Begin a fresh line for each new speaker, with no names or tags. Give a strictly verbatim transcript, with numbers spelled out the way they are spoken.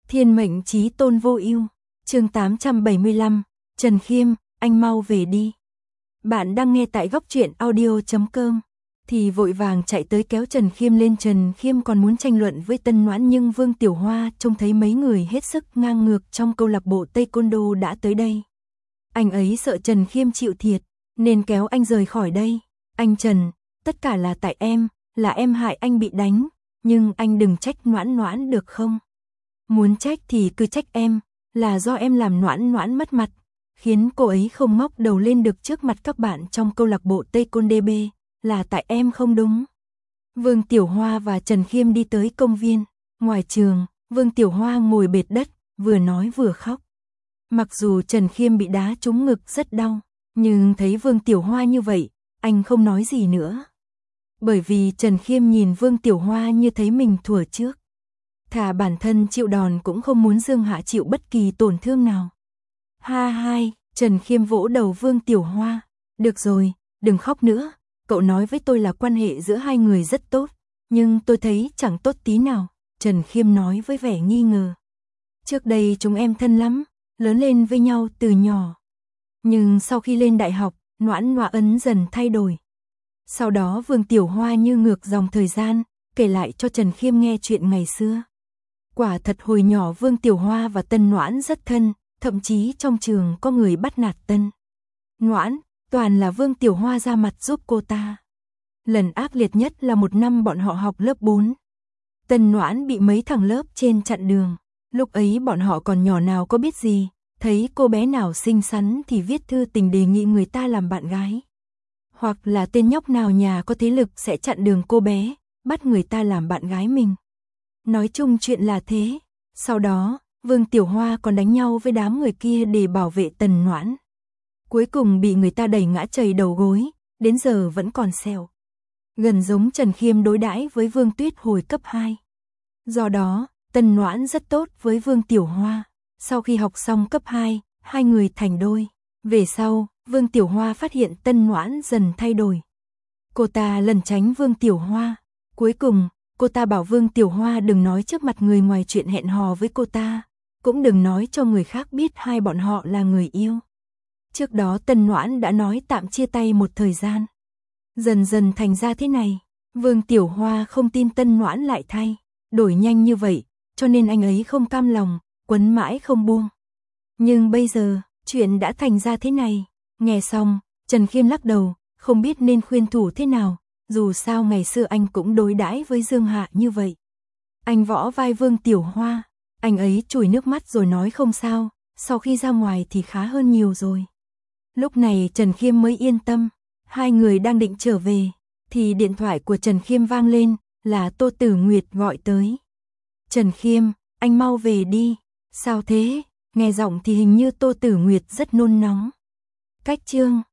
Thiên mệnh chí tôn vô ưu. Chương tám trăm bảy mươi lăm, Trần Khiêm, anh mau về đi. Bạn đang nghe tại góc truyện audio chấm com. Thì vội vàng chạy tới kéo Trần Khiêm lên. Trần Khiêm còn muốn tranh luận với Tân Noãn, nhưng Vương Tiểu Hoa trông thấy mấy người hết sức ngang ngược trong câu lạc bộ Taekwondo đã tới đây. Anh ấy sợ Trần Khiêm chịu thiệt, nên kéo anh rời khỏi đây. Anh Trần, tất cả là tại em, là em hại anh bị đánh, nhưng anh đừng trách Noãn Noãn được không? Muốn trách thì cứ trách em, là do em làm Noãn Noãn mất mặt, khiến cô ấy không ngóc đầu lên được trước mặt các bạn trong câu lạc bộ Taekwondo, là tại em không đúng. Vương Tiểu Hoa và Trần Khiêm đi tới công viên, ngoài trường, Vương Tiểu Hoa ngồi bệt đất, vừa nói vừa khóc. Mặc dù Trần Khiêm bị đá trúng ngực rất đau, nhưng thấy Vương Tiểu Hoa như vậy, anh không nói gì nữa. Bởi vì Trần Khiêm nhìn Vương Tiểu Hoa như thấy mình thua trước. Thà bản thân chịu đòn cũng không muốn Dương Hạ chịu bất kỳ tổn thương nào. Ha hai, Trần Khiêm vỗ đầu Vương Tiểu Hoa. Được rồi, đừng khóc nữa. Cậu nói với tôi là quan hệ giữa hai người rất tốt, nhưng tôi thấy chẳng tốt tí nào. Trần Khiêm nói với vẻ nghi ngờ. Trước đây chúng em thân lắm, lớn lên với nhau từ nhỏ. Nhưng sau khi lên đại học, Noãn Noãn dần thay đổi. Sau đó Vương Tiểu Hoa như ngược dòng thời gian, kể lại cho Trần Khiêm nghe chuyện ngày xưa. Quả thật hồi nhỏ Vương Tiểu Hoa và Tân Noãn rất thân, thậm chí trong trường có người bắt nạt Tân Noãn, toàn là Vương Tiểu Hoa ra mặt giúp cô ta. Lần ác liệt nhất là một năm bọn họ học lớp bốn. Tân Noãn bị mấy thằng lớp trên chặn đường, lúc ấy bọn họ còn nhỏ nào có biết gì, thấy cô bé nào xinh xắn thì viết thư tình đề nghị người ta làm bạn gái. Hoặc là tên nhóc nào nhà có thế lực sẽ chặn đường cô bé, bắt người ta làm bạn gái mình. Nói chung chuyện là thế. Sau đó, Vương Tiểu Hoa còn đánh nhau với đám người kia để bảo vệ Tần Noãn. Cuối cùng bị người ta đẩy ngã chầy đầu gối, đến giờ vẫn còn sẹo. Gần giống Trần Khiêm đối đãi với Vương Tuyết hồi cấp hai. Do đó, Tần Noãn rất tốt với Vương Tiểu Hoa. Sau khi học xong cấp hai, hai người thành đôi. Về sau, Vương Tiểu Hoa phát hiện Tân Noãn dần thay đổi. Cô ta lẩn tránh Vương Tiểu Hoa. Cuối cùng, cô ta bảo Vương Tiểu Hoa đừng nói trước mặt người ngoài chuyện hẹn hò với cô ta, cũng đừng nói cho người khác biết hai bọn họ là người yêu. Trước đó Tân Noãn đã nói tạm chia tay một thời gian. Dần dần thành ra thế này, Vương Tiểu Hoa không tin Tân Noãn lại thay đổi nhanh như vậy, cho nên anh ấy không cam lòng, quấn mãi không buông. Nhưng bây giờ, chuyện đã thành ra thế này. Nghe xong, Trần Khiêm lắc đầu, không biết nên khuyên thủ thế nào, dù sao ngày xưa anh cũng đối đãi với Dương Hạ như vậy. Anh võ vai Vương Tiểu Hoa, anh ấy chùi nước mắt rồi nói không sao, sau khi ra ngoài thì khá hơn nhiều rồi. Lúc này Trần Khiêm mới yên tâm, hai người đang định trở về, thì điện thoại của Trần Khiêm vang lên, là Tô Tử Nguyệt gọi tới. Trần Khiêm, anh mau về đi. Sao thế? Nghe giọng thì hình như Tô Tử Nguyệt rất nôn nóng. Cách chương